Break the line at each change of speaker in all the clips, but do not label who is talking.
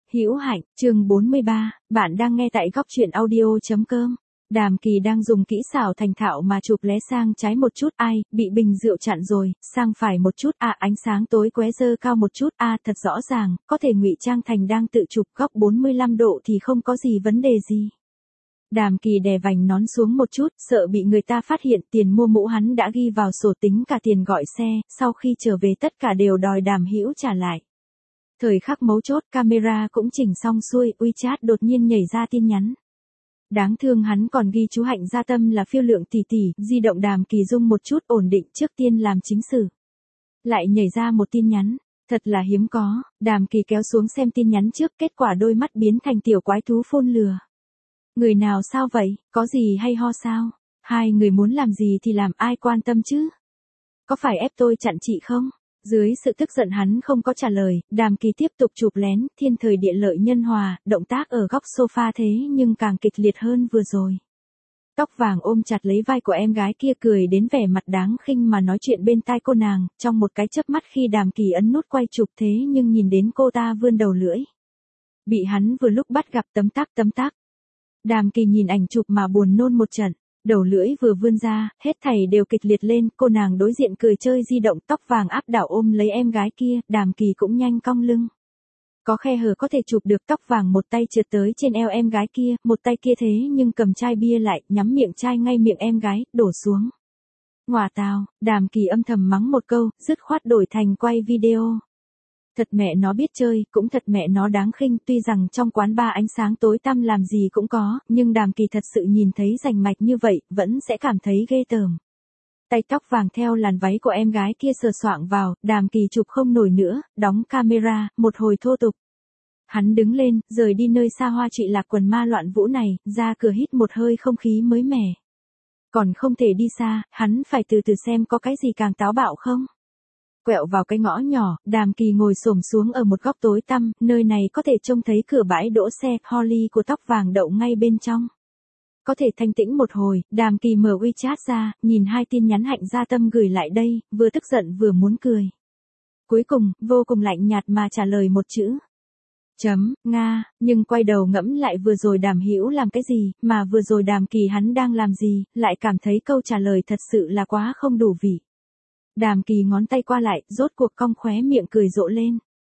Hữu Hạnh, chương 43, bạn đang nghe tại góc truyện audio.com. Đàm Kỳ đang dùng kỹ xảo thành thạo mà chụp lé sang trái một chút, ai, bị bình rượu chặn rồi, sang phải một chút, ánh sáng tối qué dơ cao một chút, thật rõ ràng, có thể ngụy trang thành đang tự chụp góc 45 độ thì không có gì vấn đề gì. Đàm Kỳ đè vành nón xuống một chút, sợ bị người ta phát hiện, tiền mua mũ hắn đã ghi vào sổ tính cả tiền gọi xe, sau khi trở về tất cả đều đòi Đàm Hữu trả lại. Thời khắc mấu chốt, camera cũng chỉnh xong xuôi, WeChat đột nhiên nhảy ra tin nhắn. Đáng thương hắn còn ghi chú Hạnh Gia Tâm là phiêu lượng tỷ tỷ, di động Đàm Kỳ rung một chút ổn định trước tiên làm chính sự. Lại nhảy ra một tin nhắn, thật là hiếm có, Đàm Kỳ kéo xuống xem tin nhắn trước, kết quả đôi mắt biến thành tiểu quái thú phôn lừa. Người nào sao vậy, có gì hay ho sao? Hai người muốn làm gì thì làm, ai quan tâm chứ? Có phải ép tôi chặn chị không? Dưới sự tức giận hắn không có trả lời, Đàm Kỳ tiếp tục chụp lén, thiên thời địa lợi nhân hòa, động tác ở góc sofa thế nhưng càng kịch liệt hơn vừa rồi. Tóc vàng ôm chặt lấy vai của em gái kia cười đến vẻ mặt đáng khinh mà nói chuyện bên tai cô nàng, trong một cái chớp mắt khi Đàm Kỳ ấn nút quay chụp thế nhưng nhìn đến cô ta vươn đầu lưỡi. Bị hắn vừa lúc bắt gặp tấm tắc. Đàm Kỳ nhìn ảnh chụp mà buồn nôn một trận. Đầu lưỡi vừa vươn ra, hết thảy đều kịch liệt lên, cô nàng đối diện cười chơi di động, tóc vàng áp đảo ôm lấy em gái kia, Đàm Kỳ cũng nhanh cong lưng. Có khe hở có thể chụp được, tóc vàng một tay trượt tới trên eo em gái kia, một tay kia thế nhưng cầm chai bia lại, nhắm miệng chai ngay miệng em gái, đổ xuống. Ngoà tào, Đàm Kỳ âm thầm mắng một câu, dứt khoát đổi thành quay video. Thật mẹ nó biết chơi, cũng thật mẹ nó đáng khinh, tuy rằng trong quán bar ánh sáng tối tăm làm gì cũng có, nhưng Đàm Kỳ thật sự nhìn thấy rành mạch như vậy, vẫn sẽ cảm thấy ghê tởm. Tay tóc vàng theo làn váy của em gái kia sờ soạng vào, Đàm Kỳ chụp không nổi nữa, đóng camera, một hồi thô tục. Hắn đứng lên, rời đi nơi xa hoa trụy lạc quần ma loạn vũ này, ra cửa hít một hơi không khí mới mẻ. Còn không thể đi xa, hắn phải từ từ xem có cái gì càng táo bạo không. Quẹo vào cái ngõ nhỏ, Đàm Kỳ ngồi xổm xuống ở một góc tối tăm, nơi này có thể trông thấy cửa bãi đỗ xe, Holly của tóc vàng đậu ngay bên trong. Có thể thanh tĩnh một hồi, Đàm Kỳ mở WeChat ra, nhìn hai tin nhắn Hạnh Gia Tâm gửi lại đây, vừa tức giận vừa muốn cười. Cuối cùng, vô cùng lạnh nhạt mà trả lời một chữ. Nga, nhưng quay đầu ngẫm lại vừa rồi Đàm Hữu làm cái gì, mà vừa rồi Đàm Kỳ hắn đang làm gì, lại cảm thấy câu trả lời thật sự là quá không đủ vị. Đàm Kỳ ngón tay qua lại, rốt cuộc cong khóe miệng cười rộ lên.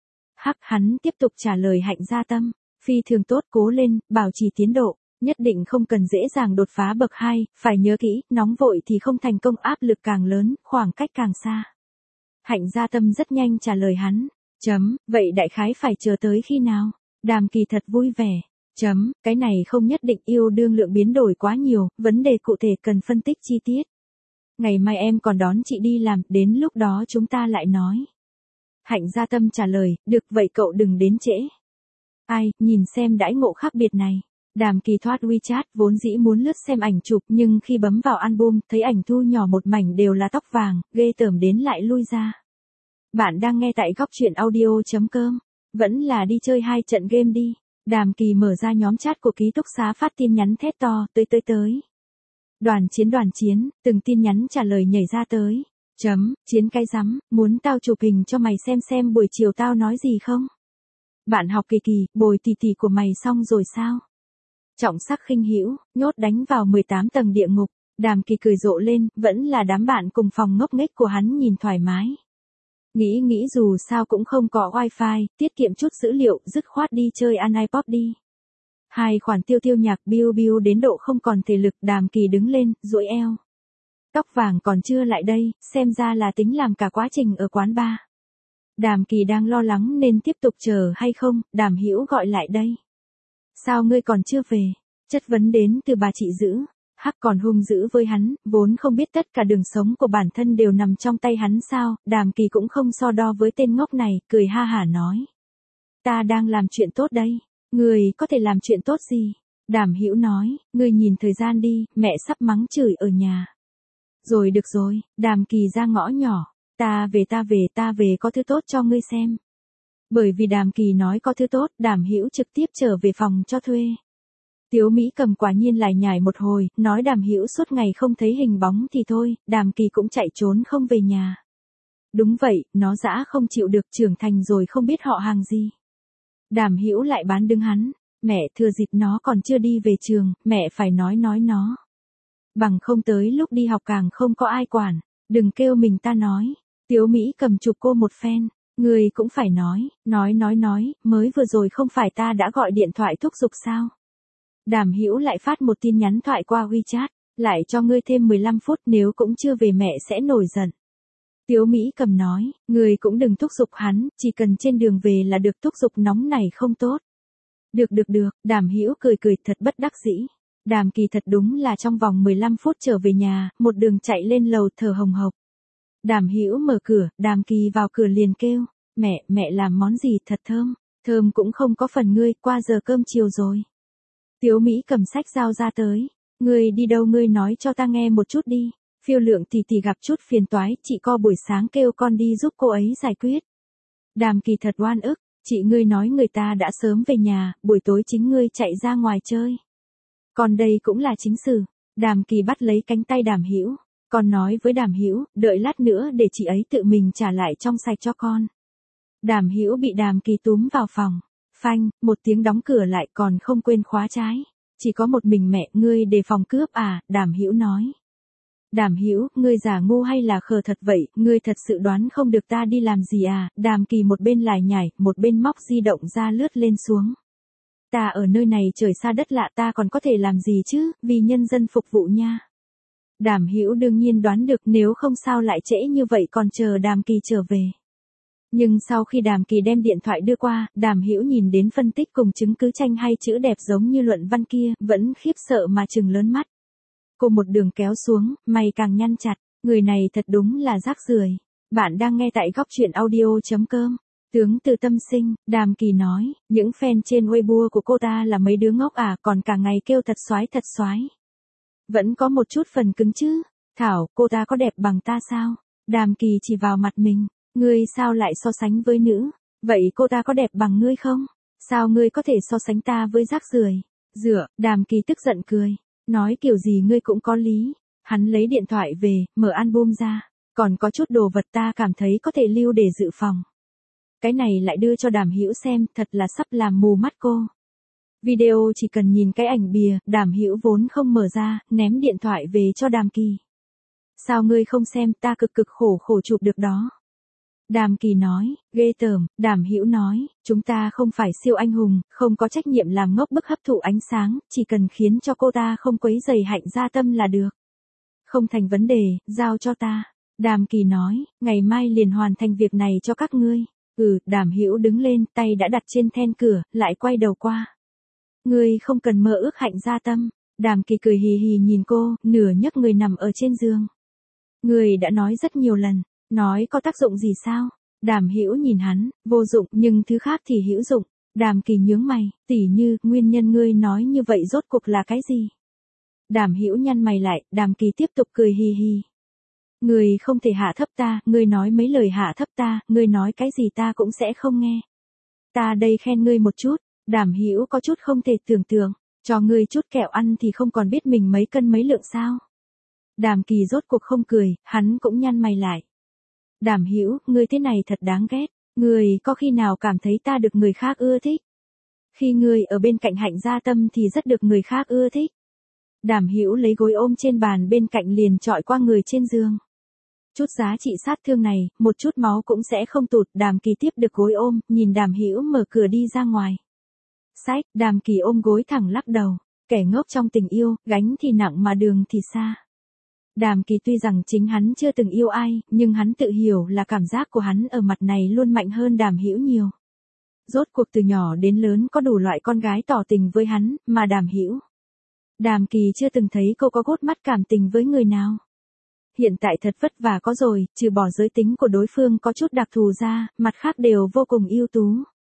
Hắn tiếp tục trả lời Hạnh Gia Tâm, phi thường tốt, cố lên, bảo trì tiến độ, nhất định không cần dễ dàng đột phá bậc 2, phải nhớ kỹ, nóng vội thì không thành công, áp lực càng lớn, khoảng cách càng xa. Hạnh Gia Tâm rất nhanh trả lời hắn. Vậy đại khái phải chờ tới khi nào? Đàm Kỳ thật vui vẻ. Cái này không nhất định, yêu đương lượng biến đổi quá nhiều, vấn đề cụ thể cần phân tích chi tiết. Ngày mai em còn đón chị đi làm, đến lúc đó chúng ta lại nói. Hạnh Gia Tâm trả lời, được, vậy cậu đừng đến trễ. Ai, nhìn xem đãi ngộ khác biệt này. Đàm Kỳ thoát WeChat, vốn dĩ muốn lướt xem ảnh chụp, nhưng khi bấm vào album, thấy ảnh thu nhỏ một mảnh đều là tóc vàng, ghê tởm đến lại lui ra. Bạn đang nghe tại góc truyện audio.com. Vẫn là đi chơi 2 trận game đi. Đàm Kỳ mở ra nhóm chat của ký túc xá phát tin nhắn thét to, tới. Đoàn chiến, từng tin nhắn trả lời nhảy ra tới. Chiến cái rắm, muốn tao chụp hình cho mày xem buổi chiều tao nói gì không? Bạn học Kỳ, bồi tỷ của mày xong rồi sao? Trọng sắc khinh hữu, nhốt đánh vào 18 tầng địa ngục. Đàm Kỳ cười rộ lên, vẫn là đám bạn cùng phòng ngốc nghếch của hắn nhìn thoải mái. Nghĩ dù sao cũng không có wifi, tiết kiệm chút dữ liệu, dứt khoát đi chơi iPod đi. Hai khoản tiêu nhạc biu đến độ không còn thể lực, Đàm Kỳ đứng lên, duỗi eo. Tóc vàng còn chưa lại đây, xem ra là tính làm cả quá trình ở quán bar. Đàm Kỳ đang lo lắng nên tiếp tục chờ hay không, Đàm Hữu gọi lại đây. Sao ngươi còn chưa về? Chất vấn đến từ bà chị giữ. Còn hung dữ với hắn, vốn không biết tất cả đường sống của bản thân đều nằm trong tay hắn sao, Đàm Kỳ cũng không so đo với tên ngốc này, cười ha hả nói. Ta đang làm chuyện tốt đây. Người có thể làm chuyện tốt gì? Đàm Hữu nói, ngươi nhìn thời gian đi, mẹ sắp mắng chửi ở nhà. Rồi được rồi, Đàm Kỳ ra ngõ nhỏ, ta về có thứ tốt cho ngươi xem. Bởi vì Đàm Kỳ nói có thứ tốt, Đàm Hữu trực tiếp trở về phòng cho thuê. Tiếu Mỹ Cầm quả nhiên lải nhải một hồi, nói Đàm Hữu suốt ngày không thấy hình bóng thì thôi, Đàm Kỳ cũng chạy trốn không về nhà. Đúng vậy, nó dã không chịu được, trưởng thành rồi không biết họ hàng gì. Đàm Hữu lại bán đứng hắn, mẹ thừa dịp nó còn chưa đi về trường, mẹ phải nói nó. Bằng không tới lúc đi học càng không có ai quản, đừng kêu mình ta nói. Tiếu Mỹ cầm chụp cô một phen, người cũng phải nói, mới vừa rồi không phải ta đã gọi điện thoại thúc giục sao? Đàm Hữu lại phát một tin nhắn thoại qua WeChat, lại cho ngươi thêm 15 phút nếu cũng chưa về mẹ sẽ nổi giận. Tiếu Mỹ cầm nói, người cũng đừng thúc giục hắn, chỉ cần trên đường về là được, thúc giục nóng này không tốt. Được, Đàm Hữu cười thật bất đắc dĩ. Đàm Kỳ thật đúng là trong vòng 15 phút trở về nhà, một đường chạy lên lầu thở hồng hộc. Đàm Hữu mở cửa, Đàm Kỳ vào cửa liền kêu, mẹ làm món gì thật thơm cũng không có phần ngươi, qua giờ cơm chiều rồi. Tiếu Mỹ cầm sách dao ra tới, ngươi đi đâu ngươi nói cho ta nghe một chút đi, Phiêu Lượng tỷ gặp chút phiền toái, chị co buổi sáng kêu con đi giúp cô ấy giải quyết. Đàm Kỳ thật oan ức, chị ngươi nói người ta đã sớm về nhà, buổi tối chính ngươi chạy ra ngoài chơi. Còn đây cũng là chính sự. Đàm Kỳ bắt lấy cánh tay Đàm Hữu, con nói với Đàm Hữu, đợi lát nữa để chị ấy tự mình trả lại trong sạch cho con. Đàm Hữu bị Đàm Kỳ túm vào phòng, phanh, một tiếng đóng cửa lại, còn không quên khóa trái. Chỉ có một mình mẹ ngươi đề phòng cướp à? Đàm Hữu nói. Đàm Hữu, ngươi giả ngu hay là khờ thật vậy, ngươi thật sự đoán không được ta đi làm gì à? Đàm Kỳ một bên lải nhải, một bên móc di động ra lướt lên xuống. Ta ở nơi này trời xa đất lạ, ta còn có thể làm gì chứ, vì nhân dân phục vụ nha. Đàm Hữu đương nhiên đoán được, nếu không sao lại trễ như vậy còn chờ Đàm Kỳ trở về. Nhưng sau khi Đàm Kỳ đem điện thoại đưa qua, Đàm Hữu nhìn đến phân tích cùng chứng cứ tranh hay chữ đẹp giống như luận văn kia, vẫn khiếp sợ mà trừng lớn mắt. Cô một đường kéo xuống, mày càng nhăn chặt, người này thật đúng là rác rưởi. Bạn đang nghe tại góc truyện audio.com. Tướng từ tâm sinh, Đàm Kỳ nói, những fan trên Weibo của cô ta là mấy đứa ngốc à, còn cả ngày kêu thật soái. Vẫn có một chút phần cứng chứ. Thảo, cô ta có đẹp bằng ta sao? Đàm Kỳ chỉ vào mặt mình, ngươi sao lại so sánh với nữ? Vậy cô ta có đẹp bằng ngươi không? Sao ngươi có thể so sánh ta với rác rưởi? Đàm Kỳ tức giận cười, nói kiểu gì ngươi cũng có lý. Hắn lấy điện thoại về, mở album ra, còn có chút đồ vật ta cảm thấy có thể lưu để dự phòng. Cái này lại đưa cho Đàm Hữu xem, thật là sắp làm mù mắt cô. Video chỉ cần nhìn cái ảnh bìa, Đàm Hữu vốn không mở ra, ném điện thoại về cho Đàm Kỳ. Sao ngươi không xem, ta cực khổ chụp được đó. Đàm Kỳ nói, ghê tởm. Đàm Hữu nói, chúng ta không phải siêu anh hùng, không có trách nhiệm làm ngốc bức hấp thụ ánh sáng, chỉ cần khiến cho cô ta không quấy rầy Hạnh Gia Tâm là được. Không thành vấn đề, giao cho ta. Đàm Kỳ nói, ngày mai liền hoàn thành việc này cho các ngươi. Đàm Hữu đứng lên, tay đã đặt trên then cửa, lại quay đầu qua. Ngươi không cần mơ ước Hạnh Gia Tâm. Đàm Kỳ cười hì hì nhìn cô, nửa nhấc người nằm ở trên giường. Ngươi đã nói rất nhiều lần, nói có tác dụng gì sao? Đàm Hữu nhìn hắn, vô dụng, nhưng thứ khác thì hữu dụng. Đàm Kỳ nhướng mày, tỉ như, nguyên nhân ngươi nói như vậy rốt cuộc là cái gì? Đàm Hữu nhăn mày lại, Đàm Kỳ tiếp tục cười hì hì. Ngươi không thể hạ thấp ta, ngươi nói mấy lời hạ thấp ta, ngươi nói cái gì ta cũng sẽ không nghe. Ta đây khen ngươi một chút. Đàm Hữu có chút không thể tưởng tượng, cho ngươi chút kẹo ăn thì không còn biết mình mấy cân mấy lượng sao? Đàm Kỳ rốt cuộc không cười, hắn cũng nhăn mày lại. Đàm Hữu, ngươi thế này thật đáng ghét, ngươi có khi nào cảm thấy ta được người khác ưa thích? Khi ngươi ở bên cạnh Hạnh Gia Tâm thì rất được người khác ưa thích. Đàm Hữu lấy gối ôm trên bàn bên cạnh liền chọi qua người trên giường. Chút giá trị sát thương này, một chút máu cũng sẽ không tụt. Đàm Kỳ tiếp được gối ôm, nhìn Đàm Hữu mở cửa đi ra ngoài. Sách, Đàm Kỳ ôm gối thẳng lắc đầu, kẻ ngốc trong tình yêu, gánh thì nặng mà đường thì xa. Đàm Kỳ tuy rằng chính hắn chưa từng yêu ai, nhưng hắn tự hiểu là cảm giác của hắn ở mặt này luôn mạnh hơn Đàm Hữu nhiều. Rốt cuộc từ nhỏ đến lớn có đủ loại con gái tỏ tình với hắn, mà Đàm Hữu. Đàm Kỳ chưa từng thấy cô có gốt mắt cảm tình với người nào. Hiện tại thật vất vả có rồi, trừ bỏ giới tính của đối phương có chút đặc thù ra, mặt khác đều vô cùng ưu tú.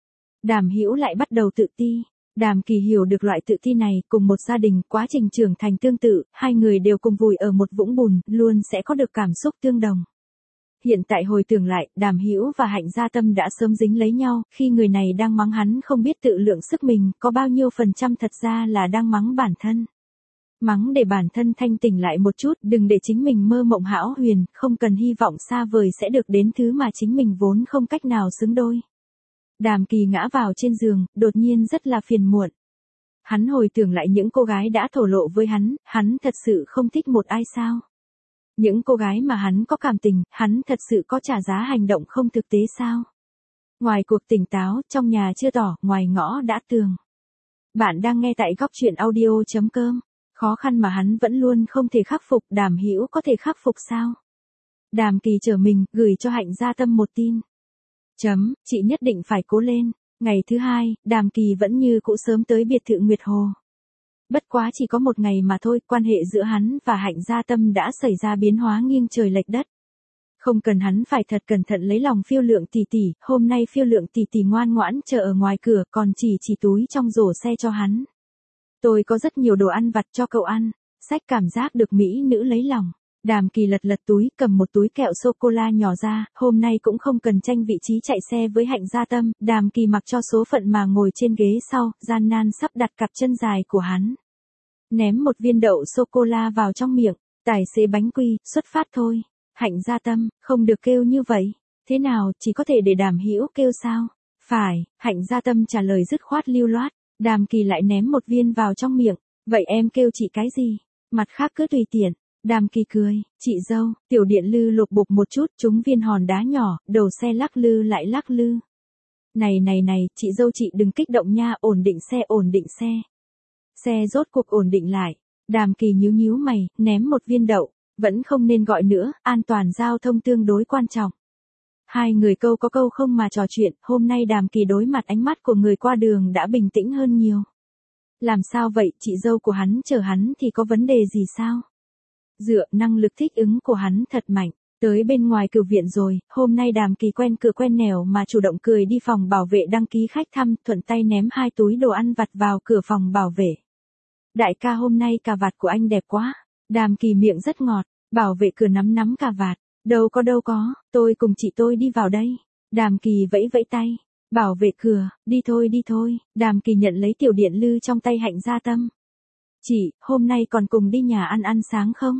Đàm Hữu lại bắt đầu tự ti. Đàm Kỳ hiểu được loại tự ti này, cùng một gia đình, quá trình trưởng thành tương tự, hai người đều cùng vùi ở một vũng bùn, luôn sẽ có được cảm xúc tương đồng. Hiện tại hồi tưởng lại, Đàm Hữu và Hạnh Gia Tâm đã sớm dính lấy nhau, khi người này đang mắng hắn không biết tự lượng sức mình, có bao nhiêu % thật ra là đang mắng bản thân. Mắng để bản thân thanh tỉnh lại một chút, đừng để chính mình mơ mộng hão huyền, không cần hy vọng xa vời sẽ được đến thứ mà chính mình vốn không cách nào xứng đôi. Đàm Kỳ ngã vào trên giường, đột nhiên rất là phiền muộn. Hắn hồi tưởng lại những cô gái đã thổ lộ với hắn thật sự không thích một ai sao? Những cô gái mà hắn có cảm tình, hắn thật sự có trả giá hành động không thực tế sao? Ngoài cuộc tỉnh táo, trong nhà chưa tỏ, ngoài ngõ đã tường. Bạn đang nghe tại góc chuyện audio.com. Khó khăn mà hắn vẫn luôn không thể khắc phục, Đàm Hữu có thể khắc phục sao? Đàm Kỳ trở mình, gửi cho Hạnh Gia Tâm một tin. Chị nhất định phải cố lên. Ngày thứ hai, Đàm Kỳ vẫn như cũ sớm tới biệt thự Nguyệt Hồ. Bất quá chỉ có một ngày mà thôi, quan hệ giữa hắn và Hạnh Gia Tâm đã xảy ra biến hóa nghiêng trời lệch đất. Không cần hắn phải thật cẩn thận lấy lòng Phiêu Lượng tỷ tỷ, hôm nay Phiêu Lượng tỷ tỷ ngoan ngoãn chờ ở ngoài cửa, còn chỉ túi trong rổ xe cho hắn. Tôi có rất nhiều đồ ăn vặt cho cậu ăn, xách cảm giác được mỹ nữ lấy lòng. Đàm Kỳ lật túi, cầm một túi kẹo sô-cô-la nhỏ ra, hôm nay cũng không cần tranh vị trí chạy xe với Hạnh Gia Tâm, Đàm Kỳ mặc cho số phận mà ngồi trên ghế sau, gian nan sắp đặt cặp chân dài của hắn. Ném một viên đậu sô-cô-la vào trong miệng, tài xế bánh quy, xuất phát thôi. Hạnh Gia Tâm, không được kêu như vậy. Thế nào, chỉ có thể để Đàm Hữu kêu sao? Phải, Hạnh Gia Tâm trả lời dứt khoát lưu loát, Đàm Kỳ lại ném một viên vào trong miệng, vậy em kêu chị cái gì? Mặt khác cứ tùy tiện. Đàm Kỳ cười, chị dâu, tiểu điện lư lục bục một chút, trúng viên hòn đá nhỏ, đầu xe lắc lư lại lắc lư. Này, chị dâu chị đừng kích động nha, ổn định xe. Xe rốt cuộc ổn định lại. Đàm Kỳ nhíu mày, ném một viên đậu, vẫn không nên gọi nữa, an toàn giao thông tương đối quan trọng. Hai người câu có câu không mà trò chuyện, hôm nay Đàm Kỳ đối mặt ánh mắt của người qua đường đã bình tĩnh hơn nhiều. Làm sao vậy, chị dâu của hắn chờ hắn thì có vấn đề gì sao? Dựa, năng lực thích ứng của hắn thật mạnh. Tới bên ngoài cửu viện rồi, hôm nay Đàm Kỳ quen cửa quen nẻo mà chủ động cười đi phòng bảo vệ đăng ký khách thăm, thuận tay ném 2 túi đồ ăn vặt vào cửa phòng bảo vệ. Đại ca hôm nay cà vạt của anh đẹp quá. Đàm Kỳ miệng rất ngọt, bảo vệ cửa nắm cà vạt. Đâu có, tôi cùng chị tôi đi vào đây. Đàm Kỳ vẫy tay. Bảo vệ cửa, đi thôi. Đàm Kỳ nhận lấy tiểu điện lư trong tay Hạnh Gia Tâm. Chị, hôm nay còn cùng đi nhà ăn sáng không?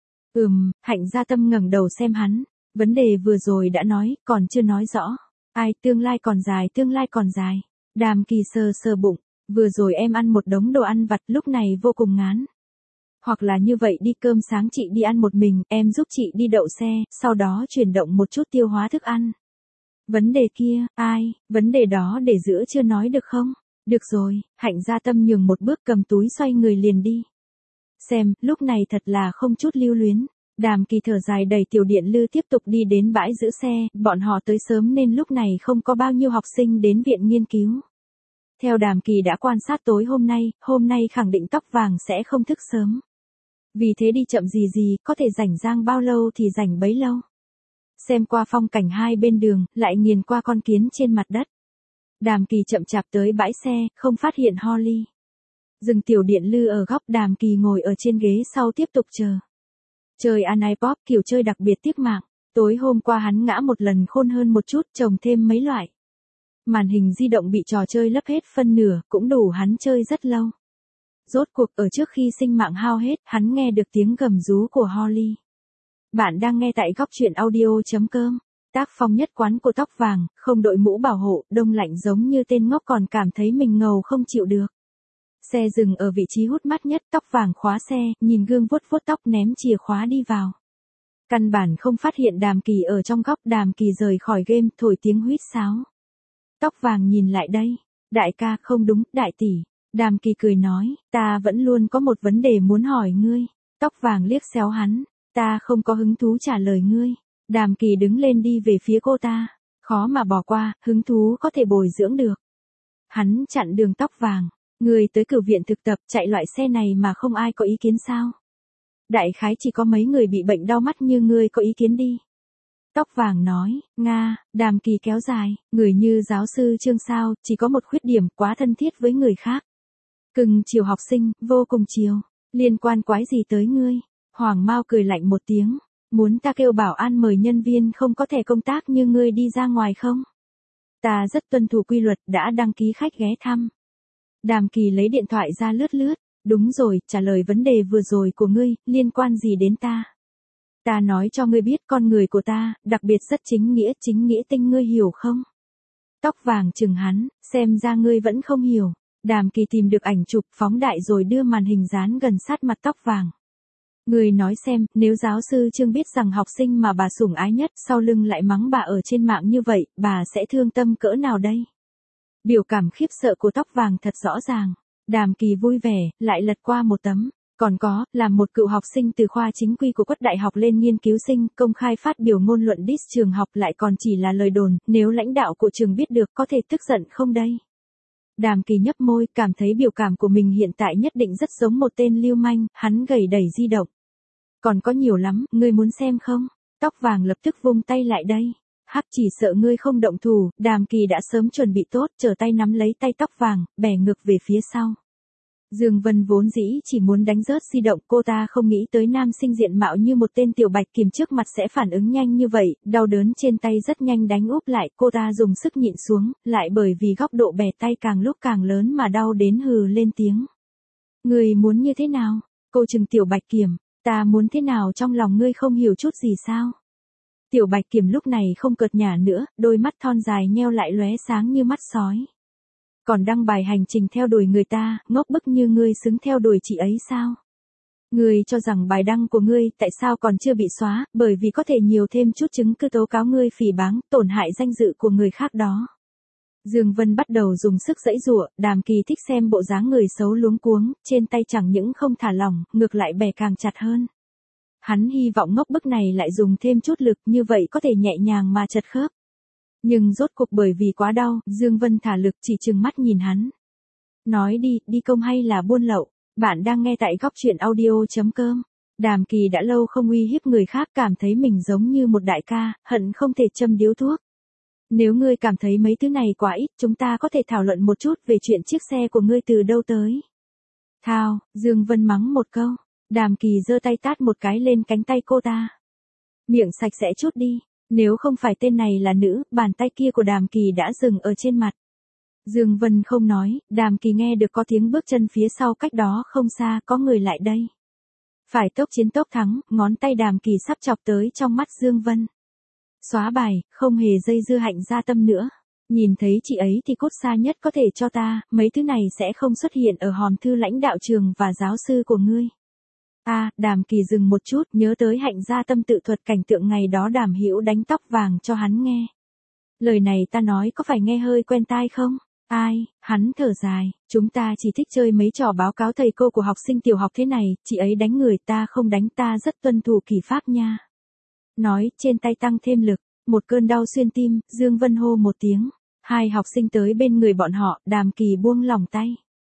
Hạnh Gia Tâm ngẩng đầu xem hắn. Vấn đề vừa rồi đã nói, còn chưa nói rõ. Ai, tương lai còn dài. Đàm Kỳ sờ bụng. Vừa rồi em ăn một đống đồ ăn vặt, lúc này vô cùng ngán. Hoặc là như vậy đi, cơm sáng chị đi ăn một mình, em giúp chị đi đậu xe, sau đó chuyển động một chút tiêu hóa thức ăn. Vấn đề kia, vấn đề đó để giữa chưa nói được không? Được rồi, Hạnh Gia Tâm nhường một bước, cầm túi xoay người liền đi. Xem, lúc này thật là không chút lưu luyến. Đàm Kỳ thở dài đẩy tiểu điện lư tiếp tục đi đến bãi giữ xe, bọn họ tới sớm nên lúc này không có bao nhiêu học sinh đến viện nghiên cứu. Theo Đàm Kỳ đã quan sát tối hôm nay khẳng định Tóc Vàng sẽ không thức sớm. Vì thế đi chậm gì, có thể rảnh rang bao lâu thì rảnh bấy lâu. Xem qua phong cảnh hai bên đường, lại nghiền qua con kiến trên mặt đất. Đàm Kỳ chậm chạp tới bãi xe, không phát hiện Holly. Dừng tiểu điện lư ở góc, Đàm Kỳ ngồi ở trên ghế sau tiếp tục chờ. Chơi Anipop, kiểu chơi đặc biệt tiếc mạng. Tối hôm qua hắn ngã một lần khôn hơn một chút, trồng thêm mấy loại. Màn hình di động bị trò chơi lấp hết phân nửa, cũng đủ hắn chơi rất lâu. Rốt cuộc ở trước khi sinh mạng hao hết, hắn nghe được tiếng gầm rú của Holly. Bạn đang nghe tại góc chuyện audio.com. Tác phong nhất quán của Tóc Vàng, không đội mũ bảo hộ, đông lạnh giống như tên ngốc còn cảm thấy mình ngầu không chịu được. Xe dừng ở vị trí hút mắt nhất, Tóc Vàng khóa xe, nhìn gương vuốt tóc ném chìa khóa đi vào. Căn bản không phát hiện Đàm Kỳ ở trong góc, Đàm Kỳ rời khỏi game, thổi tiếng huýt sáo. Tóc Vàng nhìn lại đây. Đại ca, không đúng, đại tỷ. Đàm Kỳ cười nói, ta vẫn luôn có một vấn đề muốn hỏi ngươi. Tóc Vàng liếc xéo hắn, ta không có hứng thú trả lời ngươi. Đàm Kỳ đứng lên đi về phía cô ta, khó mà bỏ qua, hứng thú có thể bồi dưỡng được. Hắn chặn đường Tóc Vàng, ngươi tới cửu viện thực tập, chạy loại xe này mà không ai có ý kiến sao? Đại khái chỉ có mấy người bị bệnh đau mắt như ngươi có ý kiến đi. Tóc Vàng nói, Nga. Đàm Kỳ kéo dài, người như giáo sư Trương sao, chỉ có một khuyết điểm, quá thân thiết với người khác. Cưng chiều học sinh, vô cùng chiều. Liên quan quái gì tới ngươi? Hoàng Mao cười lạnh một tiếng. Muốn ta kêu bảo an mời nhân viên không có thẻ công tác như ngươi đi ra ngoài không? Ta rất tuân thủ quy luật, đã đăng ký khách ghé thăm. Đàm Kỳ lấy điện thoại ra lướt. Đúng rồi, trả lời vấn đề vừa rồi của ngươi, liên quan gì đến ta? Ta nói cho ngươi biết con người của ta, đặc biệt rất chính nghĩa tinh, ngươi hiểu không? Tóc vàng chừng hắn, xem ra ngươi vẫn không hiểu. Đàm Kỳ tìm được ảnh chụp phóng đại rồi đưa màn hình dán gần sát mặt tóc vàng. Người nói xem, nếu giáo sư Trương biết rằng học sinh mà bà sủng ái nhất sau lưng lại mắng bà ở trên mạng như vậy, bà sẽ thương tâm cỡ nào đây? Biểu cảm khiếp sợ của tóc vàng thật rõ ràng. Đàm Kỳ vui vẻ, lại lật qua một tấm. Còn có, làm một cựu học sinh từ khoa chính quy của Quất Đại học lên nghiên cứu sinh, công khai phát biểu ngôn luận diss trường học lại còn chỉ là lời đồn, nếu lãnh đạo của trường biết được có thể tức giận không đây? Đàm Kỳ nhấp môi, cảm thấy biểu cảm của mình hiện tại nhất định rất giống một tên lưu manh, hắn gầy đẩy di động. Còn có nhiều lắm, ngươi muốn xem không? Tóc vàng lập tức vung tay lại đây. Hắc, chỉ sợ ngươi không động thủ, Đàm Kỳ đã sớm chuẩn bị tốt, trở tay nắm lấy tay tóc vàng, bẻ ngược về phía sau. Dương Vân vốn dĩ chỉ muốn đánh rớt di động, cô ta không nghĩ tới nam sinh diện mạo như một tên tiểu bạch kiểm trước mặt sẽ phản ứng nhanh như vậy, đau đớn trên tay rất nhanh đánh úp lại, cô ta dùng sức nhịn xuống, lại bởi vì góc độ bẻ tay càng lúc càng lớn mà đau đến hừ lên tiếng. Ngươi muốn như thế nào? Cô trừng tiểu bạch kiểm, ta muốn thế nào trong lòng ngươi không hiểu chút gì sao? Tiểu bạch kiểm lúc này không cợt nhả nữa, đôi mắt thon dài nheo lại lóe sáng như mắt sói. Còn đăng bài hành trình theo đuổi người ta, ngốc bức như ngươi xứng theo đuổi chị ấy sao? Ngươi cho rằng bài đăng của ngươi tại sao còn chưa bị xóa, bởi vì có thể nhiều thêm chút chứng cứ tố cáo ngươi phỉ báng, tổn hại danh dự của người khác đó. Dương Vân bắt đầu dùng sức giãy giụa, Đàm Kỳ thích xem bộ dáng người xấu luống cuống, trên tay chẳng những không thả lỏng, ngược lại bẻ càng chặt hơn. Hắn hy vọng ngốc bức này lại dùng thêm chút lực, như vậy có thể nhẹ nhàng mà chật khớp. Nhưng rốt cuộc bởi vì quá đau, Dương Vân thả lực chỉ trừng mắt nhìn hắn. Nói đi, đi công hay là buôn lậu? Bạn đang nghe tại góc truyện audio.com. Đàm Kỳ đã lâu không uy hiếp người khác, cảm thấy mình giống như một đại ca, hận không thể châm điếu thuốc. Nếu ngươi cảm thấy mấy thứ này quá ít, chúng ta có thể thảo luận một chút về chuyện chiếc xe của ngươi từ đâu tới. Thao, Dương Vân mắng một câu. Đàm Kỳ giơ tay tát một cái lên cánh tay cô ta. Miệng sạch sẽ chút đi. Nếu không phải tên này là nữ, bàn tay kia của Đàm Kỳ đã dừng ở trên mặt. Dương Vân không nói, Đàm Kỳ nghe được có tiếng bước chân phía sau cách đó không xa, có người lại đây. Phải tốc chiến tốc thắng, ngón tay Đàm Kỳ sắp chọc tới trong mắt Dương Vân. Xóa bài, không hề dây dưa Hạnh Gia Tâm nữa. Nhìn thấy chị ấy thì cút xa nhất có thể cho ta, mấy thứ này sẽ không xuất hiện ở hòm thư lãnh đạo trường và giáo sư của ngươi. Đàm Kỳ dừng một chút, nhớ tới Hạnh Gia Tâm tự thuật cảnh tượng ngày đó Đàm Hữu đánh tóc vàng cho hắn nghe. Lời này ta nói có phải nghe hơi quen tai không? Ai, hắn thở dài, chúng ta chỉ thích chơi mấy trò báo cáo thầy cô của học sinh tiểu học thế này, chị ấy đánh người ta không đánh, ta rất tuân thủ kỷ pháp nha. Nói, trên tay tăng thêm lực, một cơn đau xuyên tim, Dương Vân hô một tiếng. Hai học sinh tới bên người bọn họ, Đàm Kỳ buông lỏng tay.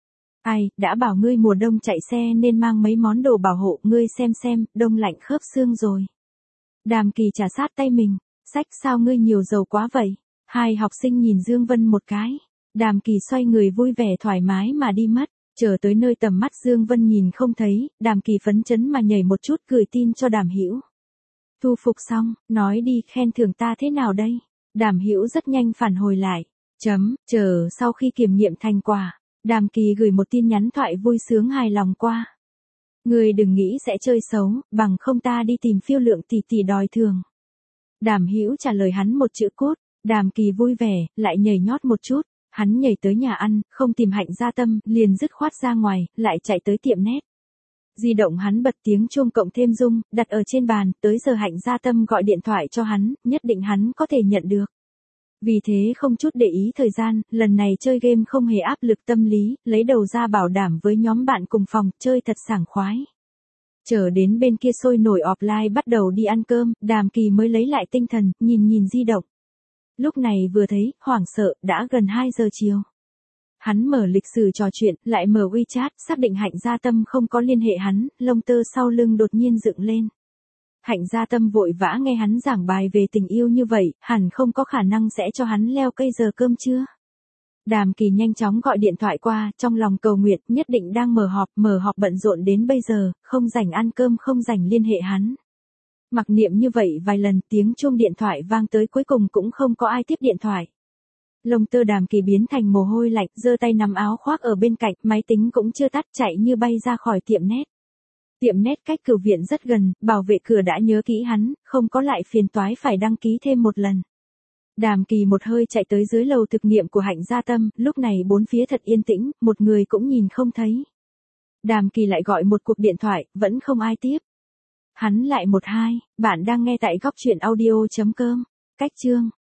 Ai, đã bảo ngươi mùa đông chạy xe nên mang mấy món đồ bảo hộ, ngươi xem, đông lạnh khớp xương rồi. Đàm Kỳ trà sát tay mình, sách sao ngươi nhiều dầu quá vậy? Hai học sinh nhìn Dương Vân một cái. Đàm Kỳ xoay người vui vẻ thoải mái mà đi mất, chờ tới nơi tầm mắt Dương Vân nhìn không thấy, Đàm Kỳ phấn chấn mà nhảy một chút gửi tin cho Đàm Hữu. Thu phục xong, nói đi, khen thưởng ta thế nào đây? Đàm Hữu rất nhanh phản hồi lại. Chờ sau khi kiểm nghiệm thành quả, Đàm Kỳ gửi một tin nhắn thoại vui sướng hài lòng qua. Ngươi đừng nghĩ sẽ chơi xấu, bằng không ta đi tìm Phiêu Lượng tỷ tỷ đòi thưởng. Đàm Hữu trả lời hắn một chữ cốt, Đàm Kỳ vui vẻ, lại nhảy nhót một chút, hắn nhảy tới nhà ăn, không tìm Hạnh Gia Tâm, liền dứt khoát ra ngoài, lại chạy tới tiệm nét. Di động hắn bật tiếng chuông cộng thêm rung, đặt ở trên bàn, tới giờ Hạnh Gia Tâm gọi điện thoại cho hắn, nhất định hắn có thể nhận được. Vì thế không chút để ý thời gian, lần này chơi game không hề áp lực tâm lý, lấy đầu ra bảo đảm với nhóm bạn cùng phòng, chơi thật sảng khoái. Chờ đến bên kia sôi nổi offline bắt đầu đi ăn cơm, Đàm Kỳ mới lấy lại tinh thần, nhìn di động. Lúc này vừa thấy, hoảng sợ, đã gần 2 giờ chiều. Hắn mở lịch sử trò chuyện, lại mở WeChat, xác định Hạnh Gia Tâm không có liên hệ hắn, lông tơ sau lưng đột nhiên dựng lên. Hạnh Gia Tâm vội vã nghe hắn giảng bài về tình yêu như vậy, hẳn không có khả năng sẽ cho hắn leo cây giờ cơm trưa. Đàm Kỳ nhanh chóng gọi điện thoại qua, trong lòng cầu nguyện, nhất định đang mở họp bận rộn đến bây giờ, không rảnh ăn cơm, không rảnh liên hệ hắn. Mặc niệm như vậy vài lần, tiếng chuông điện thoại vang tới, cuối cùng cũng không có ai tiếp điện thoại. Lông tơ Đàm Kỳ biến thành mồ hôi lạnh, giơ tay nắm áo khoác ở bên cạnh, máy tính cũng chưa tắt, chạy như bay ra khỏi tiệm nét. Tiệm nét cách cửu viện rất gần, bảo vệ cửa đã nhớ kỹ hắn, không có lại phiền toái phải đăng ký thêm một lần. Đàm Kỳ một hơi chạy tới dưới lầu thực nghiệm của Hạnh Gia Tâm, lúc này bốn phía thật yên tĩnh, một người cũng nhìn không thấy. Đàm Kỳ lại gọi một cuộc điện thoại, vẫn không ai tiếp. Hắn lại một hai, bạn đang nghe tại góc chuyện audio.com. Cách chương